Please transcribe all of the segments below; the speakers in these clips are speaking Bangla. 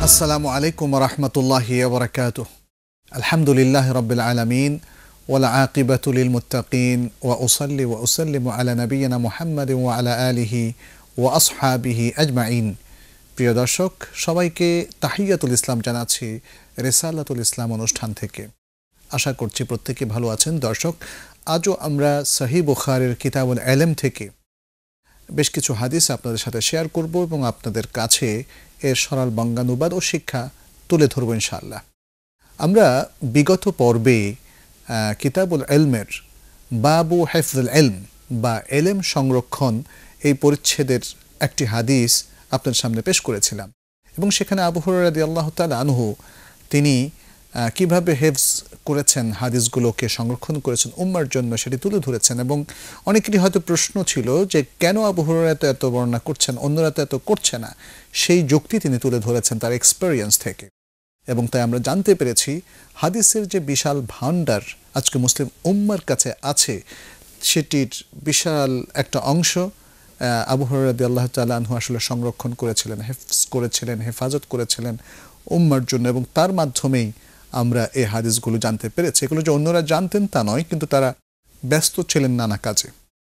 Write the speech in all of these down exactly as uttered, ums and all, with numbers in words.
আসসালামু আলাইকুম ওয়া রাহমাতুল্লাহি ওয়া বারাকাতুহু। আলহামদুলিল্লাহি রাব্বিল আলামিন ওয়াল আকিবাতু লিল মুত্তাকিন ওয়া উসাল্লি ওয়া উসাল্লিমু আলা নাবিয়িনা মুহাম্মাদিন ওয়া আলা আলিহি ওয়া আসহাবিহি আজমাইন। প্রিয় দর্শক, সবাইকে তাহিয়াতুল ইসলাম জানাচ্ছি রিসালাতুল ইসলাম অনুষ্ঠান থেকে। আশা করছি প্রত্যেকে ভালো আছেন। দর্শক, আজও আমরা সহিহ বুখারীর কিতাবুল ইলম থেকে বেশ কিছু হাদিস আপনাদের সাথে শেয়ার করব এবং আপনাদের কাছে এর সরল বঙ্গানুবাদ ও শিক্ষা তুলে ধরব ইনশাআল্লাহ। আমরা বিগত পর্বে কিতাবুল ইলমের বাবু হিফজুল ইলম বা ইলম সংরক্ষণ এই পরিচ্ছেদের একটি হাদিস আপনাদের সামনে পেশ করেছিলাম এবং সেখানে আবু হুরায়রা রাদিয়াল্লাহু তাআলা আনহু তিনি কিভাবে হিফজ করেছেন, হাদিসগুলোকে সংরক্ষণ করেছেন উম্মার জন্য, সেটি তুলে ধরেছেন। এবং অনেকেরই হয়তো প্রশ্ন ছিল যে কেন আবু হুরায়রা এত এত বর্ণনা করছেন, অন্যরা তো এত করছে না। সেই যুক্তি তিনি তুলে ধরেছেন তার এক্সপেরিয়েন্স থেকে, এবং তাই আমরা জানতে পেরেছি হাদিসের যে বিশাল ভান্ডার আজকে মুসলিম উম্মার কাছে আছে, সেটির বিশাল একটা অংশ আবু হুরায়রা রাদিয়াল্লাহু তাআলা আনহু আসলে সংরক্ষণ করেছিলেন, হিফজ করেছিলেন, হেফাজত করেছিলেন উম্মার জন্য, এবং তার মাধ্যমেই আমরা এই হাদিসগুলো জানতে পেরেছি। এগুলো যে অন্যরা জানতেন তা নয়, কিন্তু তারা ব্যস্ত ছিলেন নানা কাজে।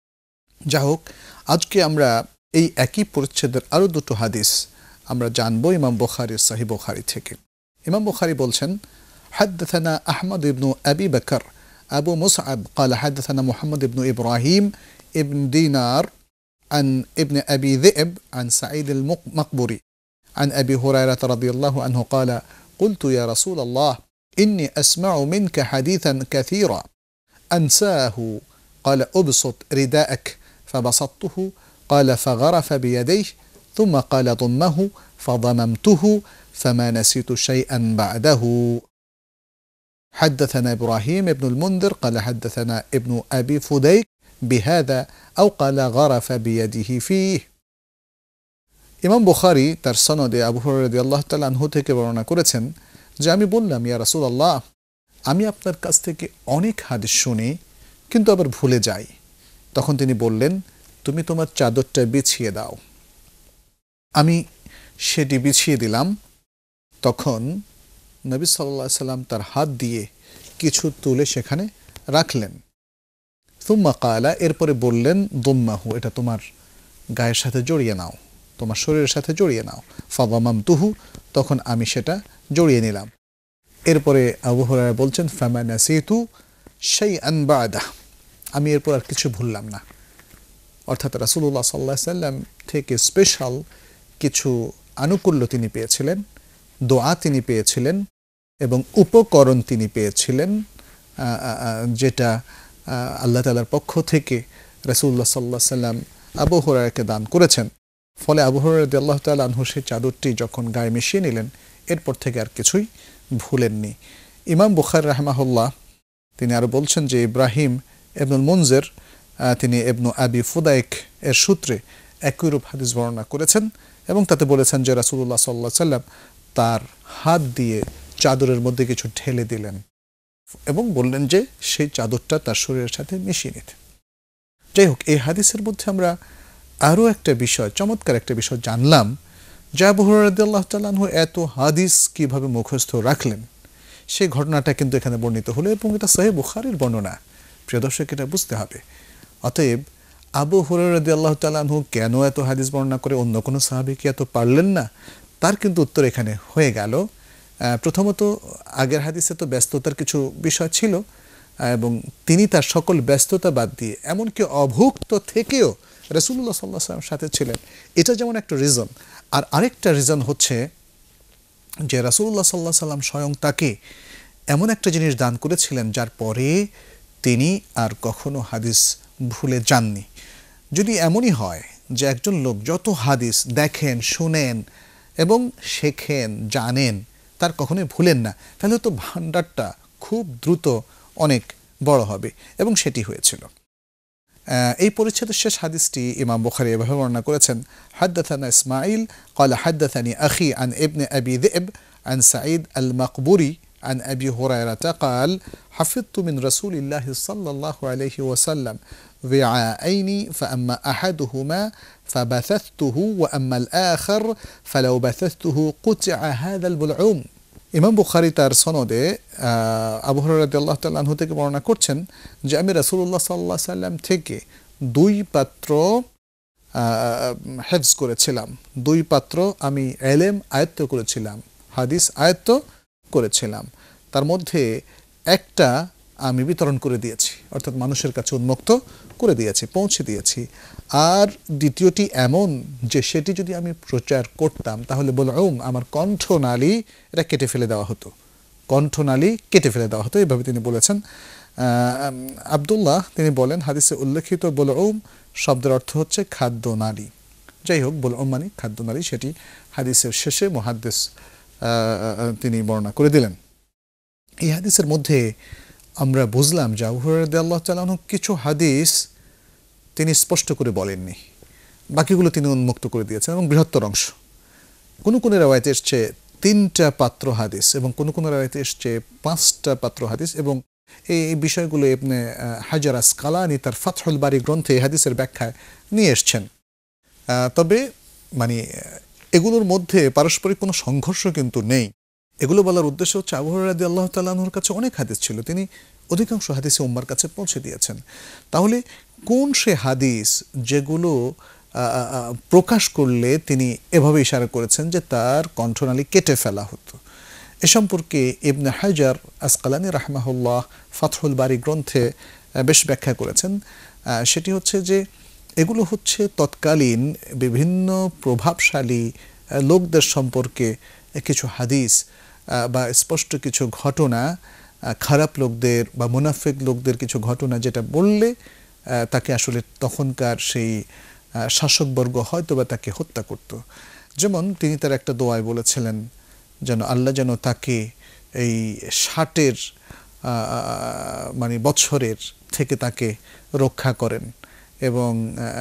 যা হোক, আজকে আমরা এই একই পরিচ্ছেদের আরও দুটো হাদিস আমরা জানবো ইমাম বুখারীর সহিহ বুখারী থেকে। ইমাম বুখারী বলছেন, হাদদাথানা আহমদ ইবনু আবি বকর আবু মুসআব قال حدثنا محمد بن إبراهيم ابن دينار عن ابن أبي ذئب عن سعيد المقبري عن أبي هريرة رضي الله عنه قال قلت يا رسول الله إني أسمع منك حديثا كثيرا أنساه قال أبسط رداءك فبسطته قال فغرف بيديه ثم قال ضمه فضممته فما نسيت شيئا بعده. حدثنا إبراهيم ابن المنذر قال حدثنا ابن أبي فديك بهذا أو قال غرف بيده فيه. ইমাম বুখারী তার সনদে আবু হুরায়রা রাদিয়াল্লাহু তাআলা আনহু থেকে বর্ণনা করেছেন যে আমি বললাম, ইয়া রাসূলুল্লাহ, আমি আপনার কাছ থেকে অনেক হাদিস শুনি কিন্তু আবার ভুলে যাই। তখন তিনি বললেন, তুমি তোমার চাদরটা বিছিয়ে দাও। আমি সেটি বিছিয়ে দিলাম। তখন নবী সাল্লাল্লাহু আলাইহি সাল্লাম তার হাত দিয়ে কিছু তুলে সেখানে রাখলেন। সুম্মা ক্বালা, এরপরে বললেন, দুম্মাহু, এটা তোমার গায়ের সাথে জড়িয়ে নাও, তোমার শরীরের সাথে জড়িয়ে নাও। ফাদামামতুহু, তখন আমি সেটা জড়িয়ে নিলাম। এরপরে আবু হুরায়রা বলছেন, ফামা নাসিতু শাইআন বা'দা, আমি এরপর আর কিছু ভুললাম না। অর্থাৎ রাসূলুল্লাহ সাল্লাল্লাহু আলাইহি সাল্লাম থেকে স্পেশাল কিছু আনুকূল্য তিনি পেয়েছিলেন, দোয়া তিনি পেয়েছিলেন এবং উপকরণ তিনি পেয়েছিলেন, যেটা আল্লাহ তাআলার পক্ষ থেকে রাসূলুল্লাহ সাল্লাল্লাহু আলাইহি সাল্লাম আবু হুরায়রাকে দান করেছেন। ফলে আবু হুরায়রা রাদিয়াল্লাহু তাআলা আনহু সেই চাদরটি যখন গায়ে মিশিয়ে নিলেন, এরপর থেকে আর কিছুই ভুলেননি। ইমাম বুখারী রাহিমাহুল্লাহ তিনি আরও বলছেন যে ইব্রাহিম ইবনুল মুনজির তিনি ইবনু আবি ফুদাইক এর সূত্রে একইরূপ হাদিস বর্ণনা করেছেন এবং তাতে বলেছেন যে রাসূলুল্লাহ সাল্লাল্লাহু আলাইহি সাল্লাম তার হাত দিয়ে চাদরের মধ্যে কিছু ঢেলে দিলেন এবং বললেন যে সেই চাদরটা তার শরীরের সাথে মিশিয়ে নিতে। যাই হোক, এই হাদিসের মধ্যে আমরা আরও একটা বিষয়, চমৎকার একটা বিষয় জানলাম যে আবু হুরায়রা রাদিয়াল্লাহু তাআলা আনহু এত হাদিস কিভাবে মুখস্থ রাখলেন, সেই ঘটনাটা কিন্তু এখানে বর্ণিত হলো এবং এটা সহিহ বুখারীর বর্ণনা। প্রিয় দর্শক, এটা বুঝতে হবে। অতএব আবু হুরায়রা রাদিয়াল্লাহু তাআলা আনহু কেন এত হাদিস বর্ণনা করে, অন্য কোনো সাহাবী কি এত পারলেন না, তার কিন্তু উত্তর এখানে হয়ে গেল। প্রথমত, আগের হাদিসে তো ব্যস্ততার কিছু বিষয় ছিল এবং তিনি তার সকল ব্যস্ততা বাদ দিয়ে এমনকি অভুক্ত থেকেও রাসূলুল্লাহ সাল্লাল্লাহু আলাইহি ওয়াসাল্লামের সাথে ছিলেন, এটা যেমন একটা রিজন। আর আরেকটা রিজন হচ্ছে যে রাসূলুল্লাহ সাল্লাল্লাহু আলাইহি ওয়াসাল্লাম স্বয়ং তাকে এমন একটা জিনিস দান করেছিলেন যার পরে তিনি আর কখনো হাদিস ভুলে যাননি। যদি এমনই হয় যে একজন লোক যত হাদিস দেখেন, শুনেন এবং শেখেন, জানেন, তার কখনোই ভুলেন না, তাহলে তো ভান্ডারটা খুব দ্রুত অনেক বড় হবে, এবং সেটি হয়েছিল। এই পরিচ্ছেদের শেষ হাদিসটি ইমাম বুখারী এভাবে বর্ণনা করেছেন, হাদদাথানা ইসমাঈল قال حدثني أخي عن ابن أبي ذئب عن سعيد المقبري عن أبي هريرة قال حفظت من رسول الله صلى الله عليه وسلم وعاءين فأما أحدهما فبثثته وأما الآخر فلو بثثته قطع هذا البلعوم ইমাম বুখারী তার সনদে আবু হুরায়রা রাদিয়াল্লাহু তাআলা আনহু থেকে বর্ণনা করছেন যে আমি রাসূলুল্লাহ সাল্লাল্লাহু আলাইহি সাল্লাম থেকে দুই পাত্র হেফজ করেছিলাম, দুই পাত্র আমি ইলম আয়ত্ত করেছিলাম, হাদিস আয়ত্ত করেছিলাম। তার মধ্যে একটা আমি বিতরণ করে দিয়েছি, অর্থাৎ মানুষের কাছে উন্মুক্ত করে দিয়েছি, পৌঁছে দিয়েছি। আর দ্বিতীয়টি এমন যে সেটি যদি আমি প্রচার করতাম তাহলে বলউম আমার কণ্ঠনালী এটা কেটে ফেলে দেওয়া হতো, কণ্ঠনালী কেটে ফেলে দেওয়া হতো, এইভাবে তিনি বলেছেন। আব্দুল্লাহ তিনি বলেন হাদিসে উল্লেখিত বলউম শব্দের অর্থ হচ্ছে খাদ্যনালী। যাই হোক, বলউম মানে খাদ্যনালী, সেটি হাদিসের শেষে মুহাদ্দিস তিনি বর্ণনা করে দিলেন। এই হাদিসের মধ্যে আমরা বুঝলাম যে আবু হুরায়রা রাদিয়াল্লাহু তাআলা আনহু কিছু হাদিস তিনি স্পষ্ট করে বলেননি, বাকিগুলো তিনি উন্মুক্ত করে দিয়েছেন এবং বৃহত্তর অংশ। কোনো কোনো রাওয়ায়াতে এসছে তিনটা পাত্র হাদিস এবং কোনো কোনো রাওয়ায়াতে এসছে পাঁচটা পাত্র হাদিস, এবং এই বিষয়গুলো ইবনে হাজার আসকালানি তার ফাতহুল বারী গ্রন্থে হাদিসের ব্যাখ্যায় নিয়ে এসছেন। তবে মানে এগুলোর মধ্যে পারস্পরিক কোনো সংঘর্ষ কিন্তু নেই। এগুলো বলার উদ্দেশ্য হচ্ছে আবু হুরায়রা রাদিয়াল্লাহু তাআলা আনহুর কাছে অনেক হাদিস ছিল, তিনি অধিকাংশ হাদিসে উম্মার কাছে পৌঁছে দিয়েছেন। তাহলে কোন সে হাদিস যেগুলো প্রকাশ করলে তিনি এভাবে ইশারা করেছেন যে তার কণ্ঠনালী কেটে ফেলা হতো, এ সম্পর্কে ইবনে হাজার আসকালানি রাহমাহুল্লাহ ফাতহুল বারী গ্রন্থে বেশ ব্যাখ্যা করেছেন। সেটি হচ্ছে যে এগুলো হচ্ছে তৎকালীন বিভিন্ন প্রভাবশালী লোকদের সম্পর্কে কিছু হাদিস বা স্পষ্ট কিছু ঘটনা, খারাপ লোকদের বা মুনাফিক লোকদের কিছু ঘটনা যেটা বললে তাকে আসলে তখনকার সেই শাসকবর্গ হয়তো বা তাকে হত্যা করত। যেমন তিনি তার একটা দোয়ায় বলেছিলেন যেন আল্লাহ যেন তাকে এই ষাটের মানে বছরের থেকে তাকে রক্ষা করেন এবং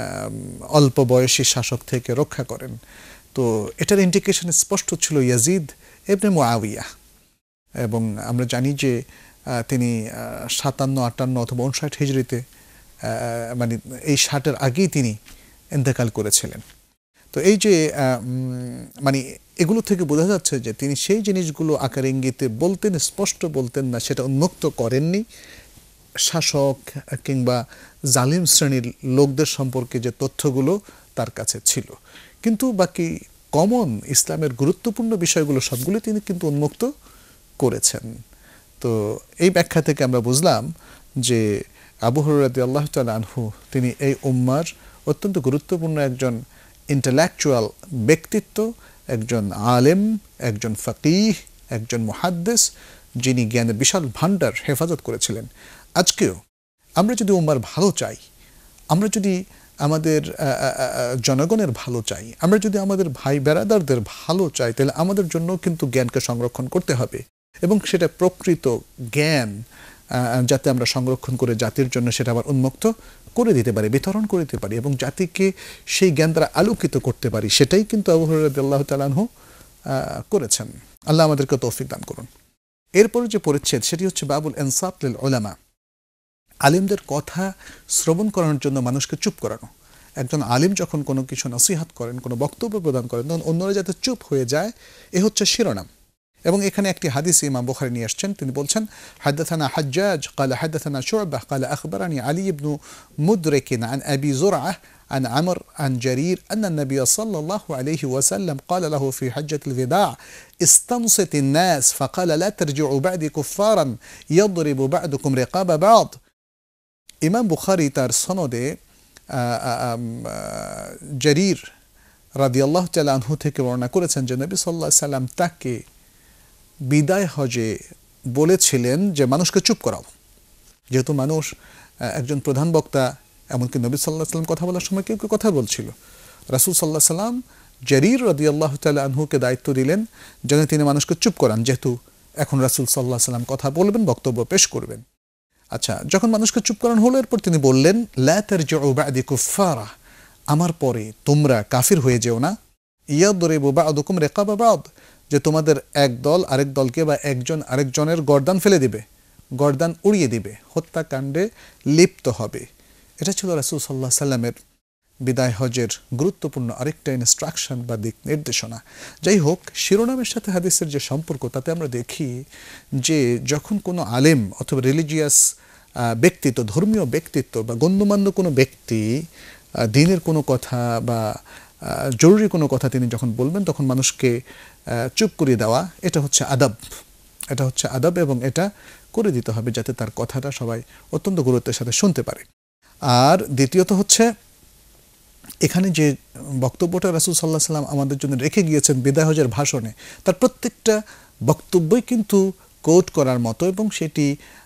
অল্প বয়সী শাসক থেকে রক্ষা করেন। তো এটার ইন্ডিকেশন স্পষ্ট ছিল ইয়াজিদ ইবনে মুআবিয়া, এবং আমরা জানি যে তিনি সাতান্ন আটান্ন অথবা উনষাট হিজরিতে মানে এই ষাটের আগেই তিনি ইন্তেকাল করেছিলেন। তো এই যে মানে এগুলো থেকে বোঝা যাচ্ছে যে তিনি সেই জিনিসগুলো আকার ইঙ্গিতে বলতেন, স্পষ্ট বলতেন না, সেটা উন্মুক্ত করেননি। শাসক কিংবা জালিম শ্রেণীর লোকদের সম্পর্কে যে তথ্যগুলো তার কাছে ছিল, কিন্তু বাকি কমন ইসলামের গুরুত্বপূর্ণ বিষয়গুলো সবগুলো তিনি কিন্তু উন্মুক্ত করেছেন। তো এই ব্যাখ্যা থেকে আমরা বুঝলাম যে আবু হুরায়রা রাদিয়াল্লাহু তাআলা আনহু তিনি এই উম্মার অত্যন্ত গুরুত্বপূর্ণ একজন ইন্টেলেকচুয়াল ব্যক্তিত্ব, একজন আলেম, একজন ফাকিহ, একজন মুহাদ্দিস, যিনি জ্ঞানের বিশাল ভাণ্ডার হেফাজত করেছিলেন। আজকেও আমরা যদি উম্মার ভালো চাই, আমরা যদি আমাদের জনগণের ভালো চাই, আমরা যদি আমাদের ভাই বেরাদারদের ভালো চাই, তাহলে আমাদের জন্য কিন্তু জ্ঞানকে সংরক্ষণ করতে হবে, এবং সেটা প্রকৃত জ্ঞান যাতে আমরা সংরক্ষণ করে জাতির জন্য সেটা আবার উন্মুক্ত করে দিতে পারি, বিতরণ করে দিতে পারি, এবং জাতিকে সেই জ্ঞান দ্বারা আলোকিত করতে পারি, সেটাই কিন্তু আবু হুরায়রা রাদিয়াল্লাহু তাআলা আনহু করেছেন। আল্লাহ আমাদেরকে তৌফিক দান করুন। এরপরে যে পরিচ্ছেদ সেটি হচ্ছে বাবুল ইনসাত লিল উলামা, আলিমদের কথা শ্রবণ করানোর জন্য মানুষকে চুপ করানো। একজন আলিম যখন কোনো কিছু নসিহত করেন, কোনো বক্তব্য প্রদান করেন, তখন অন্যরা যাতে চুপ হয়ে যায়, এ হচ্ছে শিরোনাম। এবং এখানে একটি হাদিস ইমাম বুখারী নিয়ে আসছেন, তিনি বলছেন হাদাথানা হাজ্জাজ قال حدثنا شعبة قال أخبرني علي بن مدرك عن أبي زرعة عن عمرو عن جرير أن النبي صلى الله عليه وسلم قال له في حجة الوداع استنصت الناس فقال لا ترجعوا بعدي كفارا يضرب بعضكم رقاب بعض। ইমাম বুখারী তার সনদে জারীর রাদিয়াল্লাহু তাআলা আনহু থেকে বর্ণনা করেছেন যে নবী সাল্লাল্লাহু আলাইহি সাল্লাম তাকে বিদায় হজে বলেছিলেন যে মানুষকে চুপ করাও। যেহেতু মানুষ একজন প্রধান বক্তা, এমনকি নবী সাল্লাল্লাহু আলাইহি সাল্লাম কথা বলার সময় কেউ কেউ কথা বলছিল, রাসূল সাল্লাল্লাহু আলাইহি সাল্লাম জারীর রাদিয়াল্লাহু তাআলা আনহুকে দায়িত্ব দিলেন যেন তিনি মানুষকে চুপ করান, যেহেতু এখন রাসূল সাল্লাল্লাহু আলাইহি সাল্লাম কথা বলবেন, বক্তব্য পেশ করবেন। আচ্ছা, যখন মানুষকে চুপ করানো হলো, এরপর তিনি বললেন লা তারজিউ বা'দি কুফারা, আমার পরে তোমরা কাফির হয়ে যেও না। ইয়াদরিবু বা'দুকুম রিকাবা বা'দ, যে তোমাদের এক দল আরেক দলকে বা একজন আরেকজনের গর্দান ফেলে দিবে, গর্দান উড়িয়ে দিবে, হত্যাকাণ্ডে লিপ্ত হবে। এটা ছিল রাসূল সাল্লাল্লাহু আলাইহি সাল্লামের বিদায় হজের গুরুত্বপূর্ণ আরেকটা ইনস্ট্রাকশন বা দিক নির্দেশনা। যাই হোক, শিরোনামের সাথে হাদিসের যে সম্পর্ক, তাতে আমরা দেখি যে যখন কোনো আলেম অথবা রিলিজিয়াস ব্যক্তিত্ব, ধর্মীয় ব্যক্তিত্ব বা গণ্যমান্য কোনো ব্যক্তি দ্বীনের কোনো কথা বা জরুরি কোনো কথা তিনি যখন বলবেন, তখন মানুষকে চুপ করিয়ে দেওয়া, এটা হচ্ছে আদব। এটা হচ্ছে আদব এবং এটা করে দিতে হবে যাতে তার কথাটা সবাই অত্যন্ত গুরুত্বের সাথে শুনতে পারে। আর দ্বিতীয়ত হচ্ছে, এখানে যে বক্তব্যটা রাসূল সাল্লাল্লাহু আলাইহি সাল্লাম আমাদের জন্য রেখে গিয়েছেন বিদায় হজের ভাষণে, তার প্রত্যেকটা বক্তব্যই কিন্তু কোট করার মতো, এবং সেটি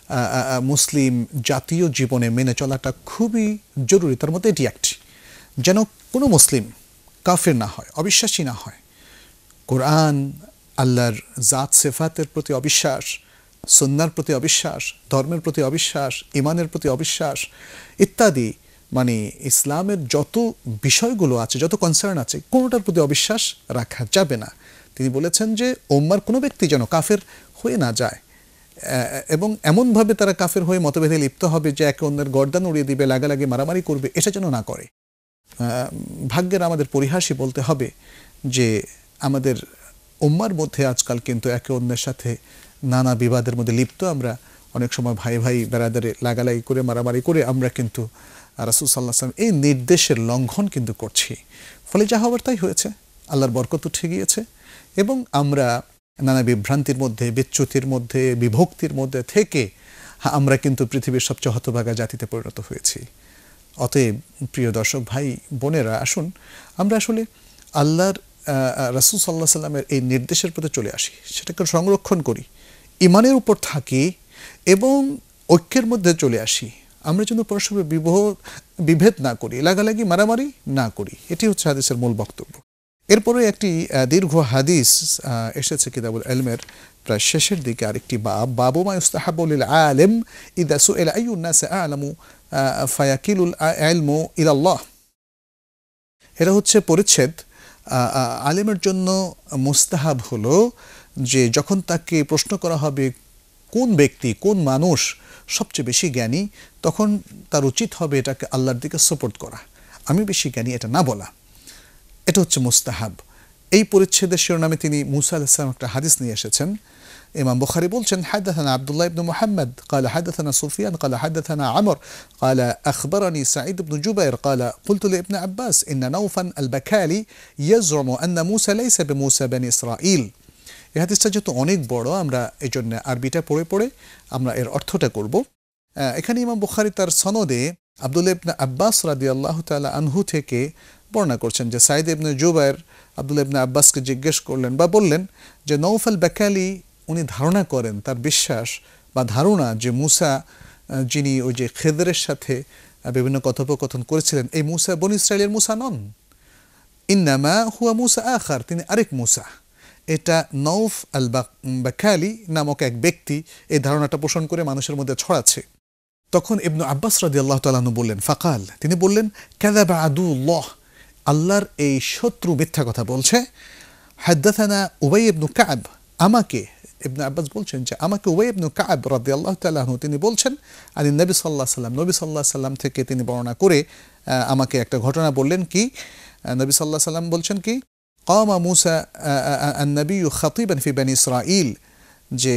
মুসলিম জাতীয় জীবনে মেনে চলাটা খুবই জরুরি। তার মধ্যে এটি একটি, যেন কোনো মুসলিম কাফের না হয়, অবিশ্বাসী না হয়। কোরআন, আল্লাহর জাত সেফাতের প্রতি অবিশ্বাস, সুন্নাহর প্রতি অবিশ্বাস, ধর্মের প্রতি অবিশ্বাস, ইমানের প্রতি অবিশ্বাস ইত্যাদি, মানে ইসলামের যত বিষয়গুলো আছে, যত কনসার্ন আছে, কোনোটার প্রতি অবিশ্বাস রাখা যাবে না। তিনি বলেছেন যে উম্মার কোনো ব্যক্তি যেন কাফের হয়ে না যায়, এবং এমনভাবে তারা কাফের হয়ে মতভেদে লিপ্ত হবে যে একে অন্যের গর্দান উড়িয়ে দিবে, লাগালাগি মারামারি করবে, এটা যেন না করে। ভাগ্যের আমাদের পরিহাসই বলতে হবে যে আমাদের উম্মার মধ্যে আজকাল কিন্তু একে অন্যের সাথে নানা বিবাদের মধ্যে লিপ্ত। আমরা অনেক সময় ভাই ভাই বেড়াদারে লাগালাগি করে, মারামারি করে আমরা কিন্তু রাসূল সাল্লাল্লাহু আলাইহি ওয়াসাল্লাম এই নির্দেশের লঙ্ঘন কিন্তু করছি। ফলে যা হওয়ার তাই হয়েছে, আল্লাহর বরকত উঠে গিয়েছে, এবং আমরা নানা বিভ্রান্তির মধ্যে, বিচ্যুতির মধ্যে, বিভক্তির মধ্যে থেকে আমরা কিন্তু পৃথিবীর সবচেয়ে হতভাগা জাতিতে পরিণত হয়েছি। অতএব প্রিয় দর্শক ভাই বোনেরা, আসুন আমরা আসলে আল্লাহর রাসূল সাল্লাল্লাহু আলাইহি সাল্লামের এই নির্দেশের প্রতি চলে আসি, সেটাকে সংরক্ষণ করি, ইমানের উপর থাকি এবং ঐক্যের মধ্যে চলে আসি। আমরা যেন পরস্পর বিবাহ বিভেদ না করি, লাগালাগি মারামারি না করি। এটি হচ্ছে হাদিসের মূল বক্তব্য। এরপরে একটি দীর্ঘ হাদিস এসেছে কিতাবুল ইলমের প্রায় শেষের দিকে, আরেকটি বাব, বাবু মা ইউস্তাহাব্বু লিল আলিম ইযা সুইলা আইয়ুন নাস আ'লামু ফায়াকিলুল ইলমু ইলাল্লাহ। এটা হচ্ছে পরিচ্ছেদ, আলেমের জন্য মুস্তাহাব হলো যে যখন তাকে প্রশ্ন করা হবে কোন ব্যক্তি, কোন মানুষ সবচেয়ে বেশি জ্ঞানী, তখন তার উচিত হবে এটাকে আল্লাহর দিকে সাপোর্ট করা, আমি বেশি জ্ঞানী এটা না বলা। এটা হচ্ছে মুস্তাহাব। এই পরিচ্ছেদের শিরোনামে তিনি মুসা আলাইহিস সালাম একটা হাদিস নিয়ে এসেছেন। ইমাম বুখারী বলছেন, হাদাথানা আব্দুল্লাহ ইবনে মুহাম্মদ قال حدثنا سفيان قال حدثنا عمرو قال أخبرني سعيد بن جبير قال قلت لابن عباس إن نوفا البكالي يزعم أن موسى ليس بموسى بني إسرائيل। এই হাদিসটা যেহেতু অনেক বড়, আমরা এই জন্য আরবিটা পড়ে পড়ে আমরা এর অর্থটা করব। এখানে ইমাম বুখারী তার সনদে আব্দুল্লাহ ইবনে আব্বাস রাদিয়াল্লাহু তাআলা আনহু থেকে বর্ণনা করছেন যে সাইদ ইবনে জুবাইর আব্দুল্লাহ ইবনে আব্বাসকে জিজ্ঞেস করলেন বা বললেন যে নৌফ আল বাকালি উনি ধারণা করেন, তার বিশ্বাস বা ধারণা যে মুসা যিনি ওই যে খেদরের সাথে বিভিন্ন কথোপকথন করেছিলেন, এই মুসা বনী ইসরাইলের মুসা নন, ইন্নামা হুয়া মুসা আখার, তিনি আরেক মুসা। এটা নৌফ আল বাকালি নামক এক ব্যক্তি এই ধারণাটা পোষণ করে মানুষের মধ্যে ছড়াচ্ছে। তখন ইবনু আব্বাস রাদিয়াল্লাহু তাআলা আনহু বললেন, ফাকাল, তিনি বললেন, কাযাবা আদুল্লাহ, আল্লাহর এই শত্রু মিথ্যা কথা বলছে। হাদাথানা উবাই ইবনু কাব, আমাকে, ইবনু আব্বাস বলছেন যে আমাকে উবাই ইবনু কাব রাদিয়াল্লাহু তাআলা আনহু তিনি বলছেন, আনি নবী সাল্লাল্লাহু আলাইহি সাল্লাম, নবী সাল্লাল্লাহু আলাইহি সাল্লাম থেকে তিনি বর্ণনা করে আমাকে একটা ঘটনা বললেন। কি নবী সাল্লাল্লাহু আলাইহি সাল্লাম বলছেন কি, কামা মুসা আন-নবী খাতিবান ফি বনী ইসরাঈল, যে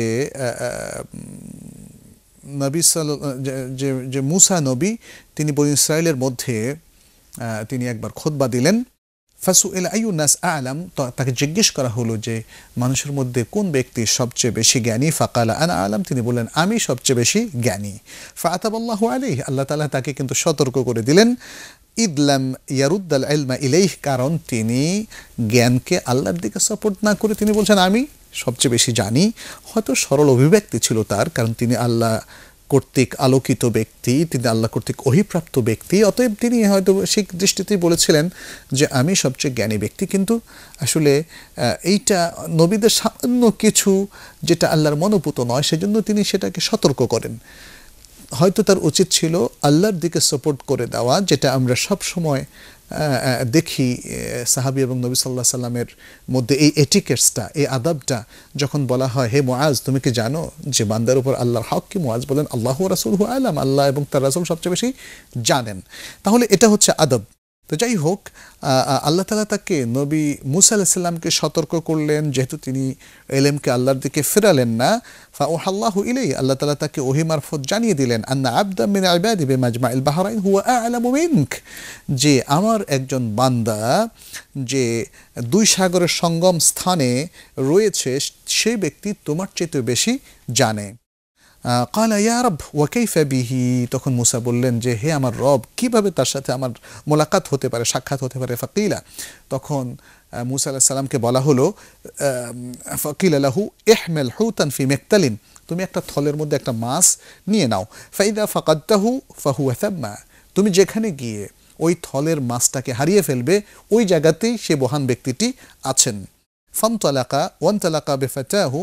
নবী যে যে মুসা নবী তিনি বনী ইসরাইলের মধ্যে তিনি একবার খুতবা দিলেন। ফাসুইলা আইয়ুন নাস আ'লাম, তাকে জিজ্ঞেস করা হলো যে মানুষের মধ্যে কোন ব্যক্তি সবচেয়ে বেশি জ্ঞানী। ফাকালা আনা আ'লাম, তিনি বললেন আমি সবচেয়ে বেশি জ্ঞানী। ফাআতাবাল্লাহু আলাইহি, আল্লাহ তাআলা তাকে কিন্তু সতর্ক করে দিলেন। ইদলাম ইয়ারুদ্দাল ইলমা ইলাইহি, কারণ তিনি জ্ঞানকে আল্লাহর দিকে সাপোর্ট না করে তিনি বলছেন আমি সবচেয়ে বেশি জানি। হয়তো সরল অভিব্যক্তি ছিল তার, কারণ তিনি আল্লাহ কর্তৃক আলোকিত ব্যক্তি, তিনি আল্লাহ কর্তৃক অহিপ্রাপ্ত ব্যক্তি, অতএব তিনি হয়তো সেই দৃষ্টিতেই বলেছিলেন যে আমি সবচেয়ে জ্ঞানী ব্যক্তি। কিন্তু আসলে এইটা নবীদের সামান্য কিছু যেটা আল্লাহর মনোপুত নয়, সেজন্য তিনি সেটাকে সতর্ক করেন। হয়তো তার উচিত ছিল আল্লাহর দিকে সাপোর্ট করে দেওয়া, যেটা আমরা সব সময় দেখি সাহাবী এবং নবী সাল্লাল্লাহু আলাইহি সাল্লামের মধ্যে এই এটিকেটসটা, এই আদবটা। যখন বলা হয় হে মুআজ তুমি কি জানো যে বান্দার উপর আল্লাহর হক কি, মুআজ বলেন আল্লাহু ওয়া রাসূলুহু আ'লাম, আল্লাহ এবং তার রাসূল সবচেয়ে বেশি জানেন। তাহলে এটা হচ্ছে আদব। তো যাই হোক, আল্লাহ তাআলা তাকে নবী মুসা আলাইহিস সালামকে সতর্ক করলেন, যেহেতু তিনি ইলমকে আল্লাহর দিকে ফেরালেন না। ফাআহাল্লাহু ইলাইহি, আল্লাহ তাআলা তাকে ওহী মারফত জানিয়ে দিলেন আন্না আবদাম মিন ইবাদি বিমাজমাইল বাহরাইন হুয়া আ'লামু মিনক, যে আমার একজন বান্দা যে দুই সাগরের সঙ্গম স্থানে রয়েছে সেই ব্যক্তি তোমার চেয়ে বেশি জানে। ক্বালা ইয়া রব ওয়া কাইফা বিহি, তখন মুসা বললেন যে হে আমার রব, কিভাবে তার সাথে আমার মোলাকাত হতে পারে, সাক্ষাৎ হতে পারে। ফাকিলা, তখন মুসা আলাইহিস সালামকে বলা হলো, ফাকিলা লাহু ইহমিল হুতান ফি মিকতালিন, তুমি একটা থলের মধ্যে একটা মাছ নিয়ে নাও। ফাইদা ফাকাদতাহু ফাহুয়া থাম্মা, তুমি যেখানে গিয়ে ওই থলের মাছটাকে হারিয়ে ফেলবে ওই জায়গাতেই সে মহান ব্যক্তিটি আছেন। ফানতালাকা ওয়ানতালাকা বিফাতাহু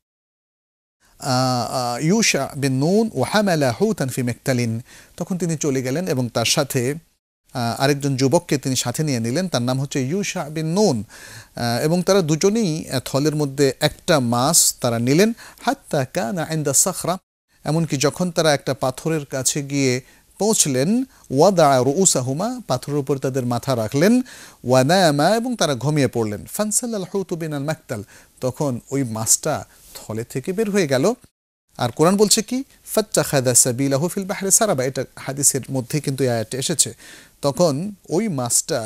ইউশা বিন নুন ও হামালা হুতান ফি মিকতালিন, তখন তিনি চলে গেলেন এবং তার সাথে আরেকজন যুবককে তিনি সাথে নিয়ে নিলেন, তার নাম হচ্ছে ইউশা বিন নুন, এবং তারা দুজনেই থলের মধ্যে একটা মাছ তারা নিলেন। হাত্তা কানা ইনদা সাখরা, এমনকি যখন তারা একটা পাথরের কাছে গিয়ে পৌঁছলেন, ওয়াদা রুউসাহুমা, পাথরের উপর তাদের মাথা রাখলেন, ওয়ানামা, এবং তারা ঘুমিয়ে পড়লেন। ফানসালাল হুতু বিনাল মাকতাল, তখন ওই মাছটা থলে থেকে বের হয়ে গেল। আর কোরআন বলছে কি, ফাত্তাখাযা সাবিলাহু ফিল বাহরি সারাবা, এটা হাদিসের মধ্যে কিন্তু এই আয়াতটা এসেছে। তখন ওই মাছটা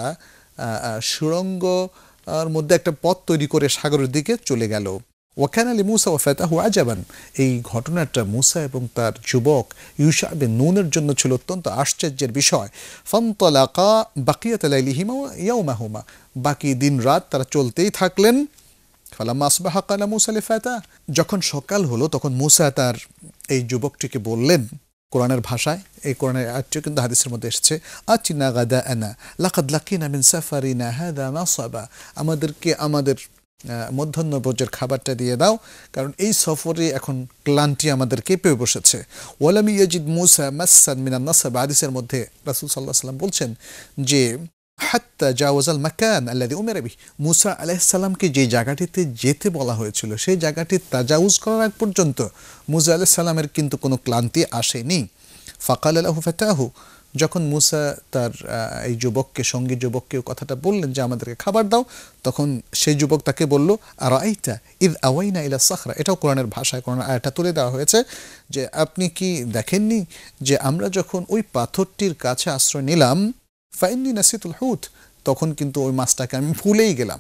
সুড়ঙ্গের মধ্যে একটা পথ তৈরি করে সাগরের দিকে চলে গেল। ওয়াকানা লিমূসা ওয়া ফাতাহু আজাবান, এই ঘটনাটা মুসা এবং তার যুবক ইউশা বিন নুনের জন্য ছিল অত্যন্ত আশ্চর্যের বিষয়। ফানতালাকা বাকিয়াত লাইলিহিমা ওয়া ইয়াওমাহুমা, বাকি দিন রাত তারা চলতেই থাকলেন। ফালাম্মা আসবাহা ক্বালা মূসা লিফাতা, যখন সকাল হলো তখন মুসা তার এই যুবকটিকে বললেন কোরআনের ভাষায়, এই কোরআনের আয়াতটিও কিন্তু হাদিসের মধ্যে এসেছে, আতিনা গাদাআনা লাকাদ লাকিনা মিন সাফারিনা হাযা নাসাবা, আমাদেরকে আমাদের মধ্যাহ্নভোজের খাবারটা দিয়ে দাও, কারণ এই সফরে এখন ক্লান্তি আমাদেরকে পেয়ে বসেছে। ওয়ালাম ইয়াজিদ মূসা মাসসান মিনান নাসাব, হাদিসের মধ্যে রাসূল সাল্লাল্লাহু আলাইহি ওয়াসাল্লাম বলছেন যে হাত্তা জাওয়াজাল মাকান আল্লাযী উমিরা বিহি, মূসা আলাইহিস সালামকে যে জায়গাটিতে যেতে বলা হয়েছিল সেই জায়গাটি তাজাউজ করার আগ পর্যন্ত মূসা আলাইহিস সালামের কিন্তু কোনো ক্লান্তি আসেনি। ফাকালা লাহু ফাতাহু, যখন মূসা তার এই যুবককে, সঙ্গী যুবককে কথাটা বললেন যে আমাদেরকে খাবার দাও, তখন সেই যুবক তাকে বলল আরাইতা ইদ আওয়াইনা ইলা সাখরা, এটাও কোরআনের ভাষায় কোরআনের আয়াতটা তুলে দেওয়া হয়েছে যে আপনি কি দেখেননি যে আমরা যখন ওই পাথরটির কাছে আশ্রয় নিলাম, ফাইন্নি নাসিতুল হুত, তখন কিন্তু ওই মাছটাকে আমি ভুলেই গেলাম,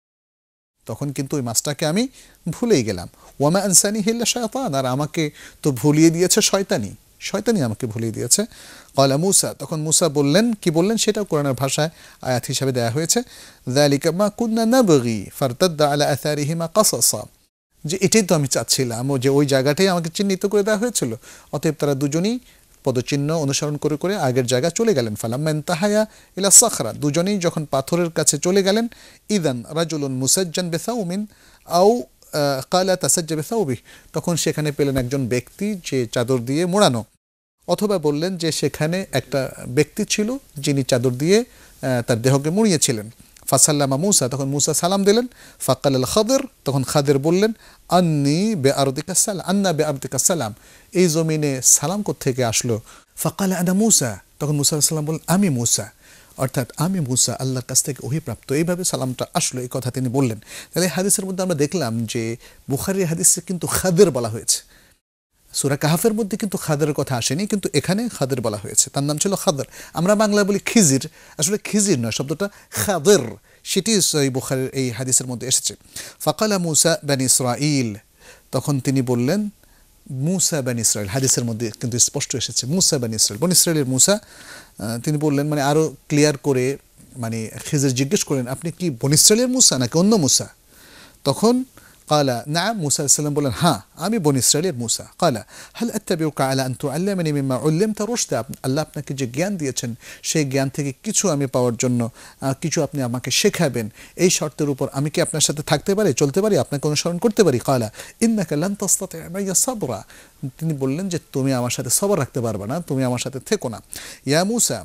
তখন কিন্তু ওই মাছটাকে আমি ভুলেই গেলাম। ওয়ামা আনসানিহি ইল্লা শায়তান, আর আমাকে তো ভুলিয়ে দিয়েছে শয়তানি, শয়তানি আমাকে ভুলিয়ে দিয়েছে। ক্বালা মূসা, তখন মূসা বললেন, কি বললেন সেটাও কোরআনের ভাষায় আয়াত হিসাবে দেওয়া হয়েছে, যালিকা মা কুন্না নাবগি ফারতাদ্দা আলা আথারিহিমা কাসাসা, যে এটাই তো আমি চাচ্ছিলাম, ও যে ওই জায়গাটাই আমাকে চিহ্নিত করে দেওয়া হয়েছিল। অতএব তারা দুজনেই পদচিহ্ন অনুসরণ করে করে আগের জায়গায় চলে গেলেন। ফালাম্মা ইনতাহায়া ইলা সাখরা, দুজনেই যখন পাথরের কাছে চলে গেলেন, ইদান রাজুলুন মুসাজ্জান বিসাউমিন আও ক্বালা তাসাজ্জা বিসাউবিহি, তখন সেখানে পেলেন একজন ব্যক্তি যে চাদর দিয়ে মোড়ানো, অথবা বললেন যে সেখানে একটা ব্যক্তি ছিল যিনি চাদর দিয়ে তার দেহকে মুড়িয়েছিলেন। ফাসাল্লামা মূসা, তখন মূসা সালাম দিলেন। ফাকাল আল খাদির, তখন খাদির বললেন আন্নি বে আরদিকা সালাম, আন্না বে আরদিকা সালাম, এই জমিনে সালাম কোত্থেকে আসলো? ফাকাল আনা মূসা, তখন মূসা আলাইহিস সালাম বললেন আমি মূসা, অর্থাৎ আমি মূসা, আল্লাহর কাছ থেকে ওহীপ্রাপ্ত, এইভাবে সালামটা আসলো, এই কথা তিনি বললেন। তাহলে হাদিসের মধ্যে আমরা দেখলাম যে বুখারীর হাদিসে কিন্তু খাদির বলা হয়েছে, সূরা কাহাফের মধ্যে কিন্তু খাদেরের কথা আসেনি, কিন্তু এখানে খাদের বলা হয়েছে, তার নাম ছিল খাদর। আমরা বাংলায় বলি খিজির, আসলে খিজির নয়, শব্দটা খাদের, সেটি এই বুখারীর এই হাদিসের মধ্যে এসেছে। ফাকালা মূসা বনি ইসরাঈল, তখন তিনি বললেন মূসা বনি ইসরাঈল, হাদিসের মধ্যে কিন্তু স্পষ্ট এসেছে মূসা বনি ইসরাঈল, বনি ইসরাঈলের মূসা। তিনি বললেন, মানে আরও ক্লিয়ার করে, মানে খিজির জিজ্ঞেস করলেন আপনি কি বনি ইসরাঈলের মূসা নাকি অন্য মূসা? তখন কালা না, মুসা আলাইহিসসালাম বললেন হ্যাঁ আমি বনী ইসরাইলের মুসা। কালা হাল আত্তাবিউকা আলা আন তুআল্লিমানি মিম্মা উল্লিমতা রুশদা, আল্লাহ আপনাকে যে জ্ঞান দিয়েছেন সেই জ্ঞান থেকে কিছু আমি পাওয়ার জন্য কিছু আপনি আমাকে শেখাবেন, এই শর্তের উপর আমি কি আপনার সাথে থাকতে পারি, চলতে পারি, আপনাকে অনুসরণ করতে পারি? কালা ইন্নাকা লান তাসতাতি'a মাইয়া সাবরা, তিনি বললেন যে তুমি আমার সাথে সবর রাখতে পারবে না, তুমি আমার সাথে থেকো না। ইয়া মুসা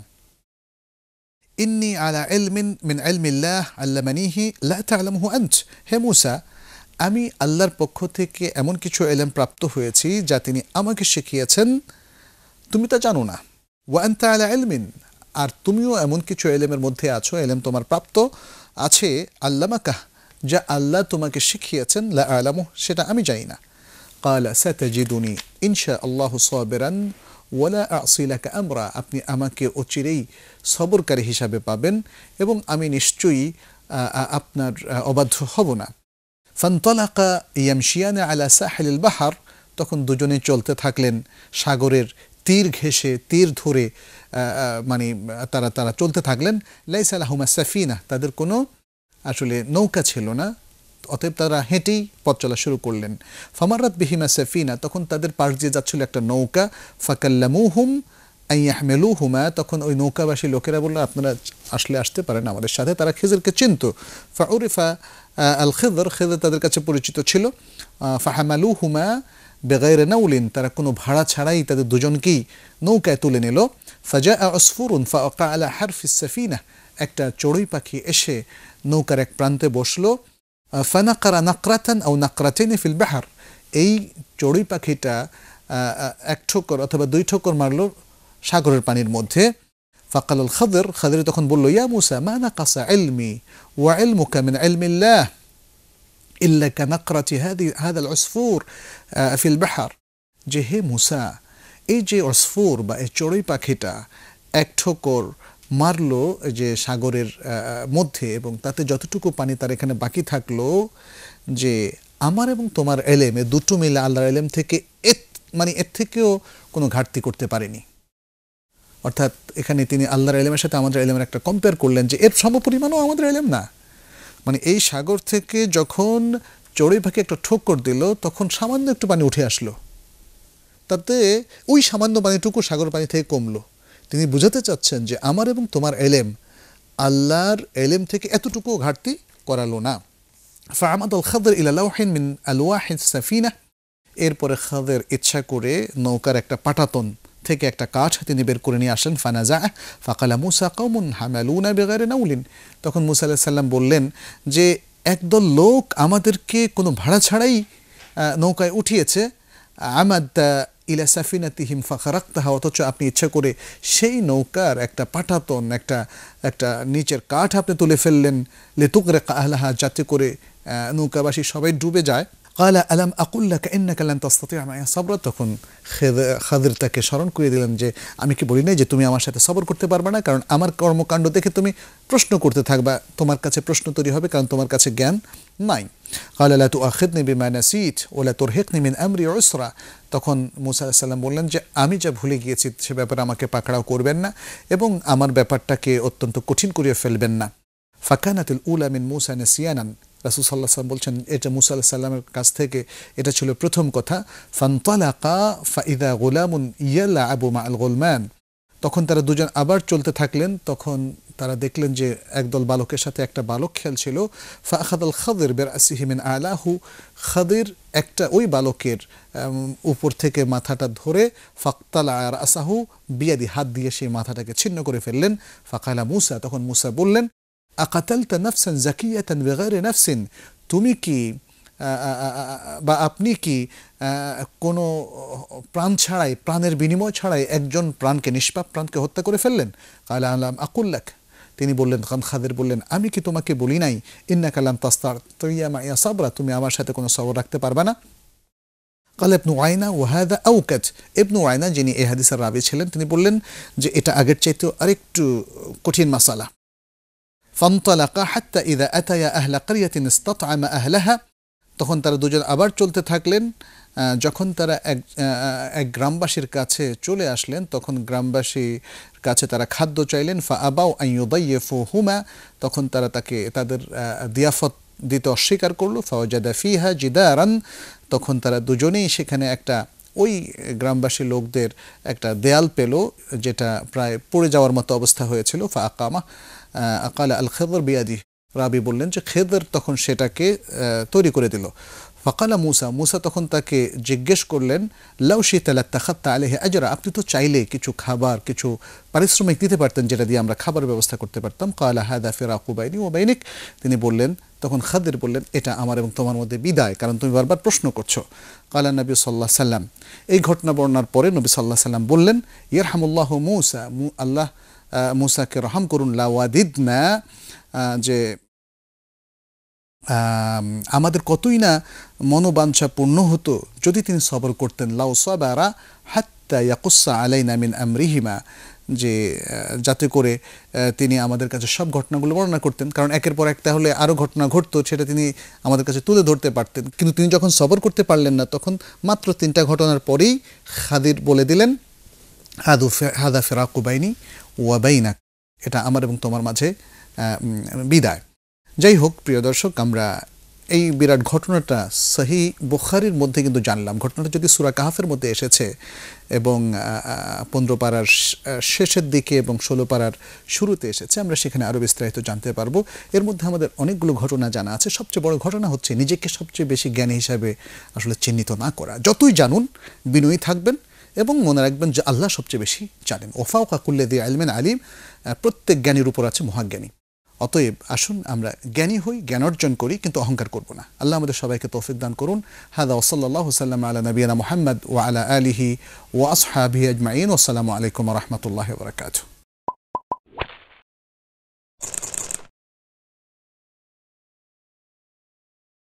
ইন্নী আলা ইলমিন মিন ইলমিল্লাহ আল্লামানিহি লা তা'লামুহু আনত, হে মুসা আমি আল্লাহর পক্ষ থেকে এমন কিছু এলেম প্রাপ্ত হয়েছি যা তিনি আমাকে শিখিয়েছেন, তুমি তা জানো না। ওয়া আনতা আলা ইলমিন, আর তুমিও এমন কিছু এলেমের মধ্যে আছো, এলেম তোমার প্রাপ্ত আছে, আল্লামাকা, যা আল্লাহ তোমাকে শিখিয়েছেন, লা আ'লামু, সেটা আমি জানি না। ক্বালা সাতাজিদুনি ইনশাআল্লাহু সাবিরান ওয়ালা আ'সি লাকা আমরা, আপনি আমাকে অচিরেই সবরকারী হিসাবে পাবেন এবং আমি নিশ্চয়ই আপনার অবাধ্য হব না। ফানতালাকা ইয়ামশিয়ানা আলা সাহিলিল বাহর, তখন দুজনে চলতে থাকলেন সাগরের তীর ঘেঁষে, তীর ধরে, মানে তারা তারা চলতে থাকলেন। লাইসা লাহুমা সাফিনা, তাদের কোনো আসলে নৌকা ছিল না, অতএব তারা হেঁটেই পথ চলা শুরু করলেন। ফামারাত বিহিমা সাফিনা, তখন তাদের পাশ দিয়ে যাচ্ছিল একটা নৌকা। ফাকাল্লামুহুম আন ইয়াহমিলুহুমা, তখন ওই নৌকাবাসী লোকেরা বলল আপনারা আসলে আসতে পারেন আমাদের সাথে, তারা খিজরকে চিনত। ফাউরিফা আল খিজর, খিজর তাদের কাছে পরিচিত ছিল। ফাহামালুহুমা বেগাইরে নাউলিন, তারা কোনো ভাড়া ছাড়াই তাদের দুজনকেই নৌকায় তুলে নিল। ফাজাআ আসফুরুন ফাওয়াকা আলা হারফিস সাফিনা, একটা চড়ুই পাখি এসে নৌকার এক প্রান্তে বসলো। ফানাকারা নাকরাতান আও নাকরাতাইনি ফিল বাহর, এই চড়ুই পাখিটা এক ঠোকর অথবা দুই ঠোকর মারল সাগরের পানির মধ্যে। ফাকাল আল খাদির, খাদির তখন বলল ইয়া মুসা মা নাকাসা ইলমি ওয়া ইলমুকা মিন ইলমিল্লাহ ইল্লা কানাকরাতি হাদি হাদা আল উসফুর ফিল বাহর, যে হে মুসা এই যে উসফুর বা এই চড়ুই পাখিটা এক ঠোকর মারলো যে সাগরের মধ্যে এবং তাতে যতটুকু পানি তার এখানে বাকি থাকলো, যে আমার এবং তোমার এলেমে দুটো মিলে আল্লাহর এলেম থেকে এর মানে এর থেকেও কোনো ঘাটতি করতে পারেনি। অর্থাৎ এখানে তিনি আল্লাহর এলেমের সাথে আমাদের এলেমের একটা কম্পেয়ার করলেন যে এর সমপরিমাণও আমাদের এলেম না। মানে এই সাগর থেকে যখন চড়ুই পাখি একটা ঠোক্কর দিল তখন সামান্য একটু পানি উঠে আসলো, তাতে ওই সামান্য পানিটুকু সাগর পানি থেকে কমলো। তিনি বুঝাতে চাচ্ছেন যে আমার এবং তোমার এলেম আল্লাহর এলেম থেকে এতটুকু ঘাটতি করালো না। ফাআমাদ আল খাদির ইলা লাওহিন মিন আলওয়াহিস সাফিনা, এরপরে খাদির ইচ্ছা করে নৌকার একটা পাটাতন থেকে একটা কাঠ তিনি বের করে নিয়ে আসেন। ফানাজা ফাকালা মুসা কওমুন হামালুনা বিগাইরি নাউলিন, তখন মুসা আলাইহিস সালাম বললেন যে একদল লোক আমাদেরকে কোনো ভাড়া ছাড়াই নৌকায় উঠিয়েছে। আমাদ ইলা সাফিনাতিহিম ফাখারাকতাহা, অথচ আপনি ইচ্ছা করে সেই নৌকার একটা পাটাতন, একটা একটা নিচের কাঠ আপনি তুলে ফেললেন। লিতুগরিকা আহলাহা, যাতে করে নৌকাবাসী সবাই ডুবে যায়। ক্বালা আলাম আকুল লাকা ইন্নাকা লান তাসতাতি'a মা'আ সাবরা, তখন খাদির তাকে স্মরণ করিয়ে দিলেন যে আমি কি বলি নাই যে তুমি আমার সাথে সবর করতে পারবে না, কারণ আমার কর্মকাণ্ড দেখে তুমি প্রশ্ন করতে থাকবা, তোমার কাছে প্রশ্ন তৈরি হবে কারণ তোমার কাছে জ্ঞান নাই। ক্বালা লা তুআখিযনি বিমা নাসিত ওয়া লা তুরহিকনি মিন আমরি উসরা, তখন মুসা আলাইহিস সালাম বললেন যে আমি যা ভুলে গিয়েছি সে ব্যাপারে আমাকে পাকড়াও করবেন না এবং আমার ব্যাপারটাকে অত্যন্ত কঠিন করিয়ে ফেলবেন না। ফাকানাতুল উলা মিন মুসা নিসিয়ানান, রাসূল সাল্লাল্লাহু আলাইহি ওয়াসাল্লাম বলছেন এটা মুসা আলাইহিস সালামের কাছ থেকে এটা ছিল প্রথম কথা। ফানতালাকা ফাইদা গুলামুন ইয়ালআবু মাআল গুলমান, তখন তারা দুজন আবার চলতে থাকলেন, তখন তারা দেখলেন যে একদল বালকের সাথে একটা বালক খেলছিল। ফাআখাযাল খাদির বিরাসিহি মিন আলাহু, খাদির একটা ওই বালকের উপর থেকে মাথাটা ধরে ফাকতালা রাসাহু বিয়াদি, হাত দিয়ে সেই মাথাটাকে ছিন্ন করে ফেললেন। ফাকালা মুসা, তখন মুসা বললেন আকাতালতা নাফসান যাকিয়াতান বিগাইরি নাফসিন, তুমি কি বা আপনি কি কোনো প্রাণ ছাড়াই, প্রাণের বিনিময় ছাড়াই একজন প্রাণকে, নিষ্পাপ প্রাণকে হত্যা করে ফেললেন? ক্বালা আলাম আকুল লাক, তিনি বললেন, খাদির বললেন আমি কি তোমাকে বলি নাই ইন্নাকা লান তাসতাতি'a মা'আ সাবরা, তুমি আমার সাথে কোনো সবর রাখতে পারবে না। ক্বালা ইবনু উয়াইনা ওয়া হাযা আওকাত, ইবনু উয়াইনা যিনি এই হাদিসের রাবী ছিলেন তিনি বললেন যে এটা আগের চাইতেও আরেকটু কঠিন মাসালা। ফানতালাকা হাত্তা ইযা আতায়া আহলা ক্বরিয়াতিন ইসতাত'আমা আহলাহা, তখন তারা দুজন আবার চলতে থাকলেন। যখন তারা এক এক গ্রামবাসীর কাছে চলে আসলেন তখন গ্রামবাসীর কাছে তারা খাদ্য চাইলেন। ফা আবাউ আন ইউদাইয়িফুহুমা, তখন তারা তাকে তাদের দিয়াফত দিতে অস্বীকার করলো। ফাওয়াজাদা ফিহা জিদারান, তখন তারা দুজনেই সেখানে একটা ওই গ্রামবাসী লোকদের একটা দেয়াল পেল যেটা প্রায় পড়ে যাওয়ার মতো অবস্থা হয়েছিল। ফা আকামা আকালা আল খিদর বিয়াদি, রাবি বললেন যে খিদর তখন সেটাকে তৈরি করে দিল। ফাকালা মুসা, মুসা তখন তাকে জিজ্ঞেস করলেন, লাউ শি'তা লাত্তাখাযতা আলাইহি আজরা, আপনি তো চাইলে কিছু খাবার কিছু পারিশ্রমিক দিতে পারতেন যেটা দিয়ে আমরা খাবার ব্যবস্থা করতে পারতাম। ক্বালা হাযা ফিরাকু বাইনি ওয়া বাইনিক, তিনি বললেন, তখন খাদির বললেন, এটা আমার এবং তোমার মধ্যে বিদায়, কারণ তুমি বারবার প্রশ্ন করছো। ক্বালা নবী সাল্লাল্লাহু আলাইহি সাল্লাম, এই ঘটনা বর্ণনার পরে নবী সাল্লাল্লাহু আলাইহি সাল্লাম বললেন, ইয়ারহামুল্লাহু মুসা, আল্লাহ মুসাকে রহম করুন, লাওয়াদিদনা, যে আমাদের কতই না মনোবাঞ্ছা পূর্ণ হতো যদি তিনি সবর করতেন। লাউ সাবারা হাত্তা ইয়াকুসা আলাইনা মিন আমরিহিমা, যে যাতে করে তিনি আমাদের কাছে সব ঘটনাগুলো বর্ণনা করতেন, কারণ একের পর একটা হলে আরও ঘটনা ঘটতো, সেটা তিনি আমাদের কাছে তুলে ধরতে পারতেন। কিন্তু তিনি যখন সবর করতে পারলেন না, তখন মাত্র তিনটা ঘটনার পরেই খাদির বলে দিলেন, হাদু হাদা ফিরাকু বাইনি ওয়া বাইনাক, এটা আমার এবং তোমার মাঝে বিদায়। যাই হোক প্রিয় দর্শক, আমরা এই বিরাট ঘটনাটা সহিহ বুখারীর মধ্যে কিন্তু জানলাম। ঘটনাটা যদি সূরা কাহফের মধ্যে এসেছে এবং পনেরো পারার শেষের দিকে এবং ষোলো পারার শুরুতে এসেছে, আমরা সেখানে আরও বিস্তারিত জানতে পারবো। এর মধ্যে আমাদের অনেকগুলো ঘটনা জানা আছে। সবচেয়ে বড় ঘটনা হচ্ছে নিজেকে সবচেয়ে বেশি জ্ঞানী হিসাবে আসলে চিহ্নিত না করা। যতই জানুন বিনয়ী থাকবেন এবং মনে রাখবেন যে আল্লাহ সবচেয়ে বেশি জানেন। ওয়াফাওকা কুল্লি যি ইলমিন আলিম, প্রত্যেক জ্ঞানীর উপর আছে মহাজ্ঞানী। অতএব আসুন আমরা জ্ঞানী হই, জ্ঞান অর্জন করি, কিন্তু অহংকার করব না। আল্লাহ আমাদের সবাইকে তৌফিক দান করুন। হাদা ওয়া সাল্লাল্লাহু সাল্লাম আলা নবিয়িনা মুহাম্মদ ওয়া আলা আলিহি ওয়া আসহাবিহি আজমাইন। ওয়া আসসালামু আলাইকুম ওয়া রাহমাতুল্লাহি ওয়া বারাকাতুহু।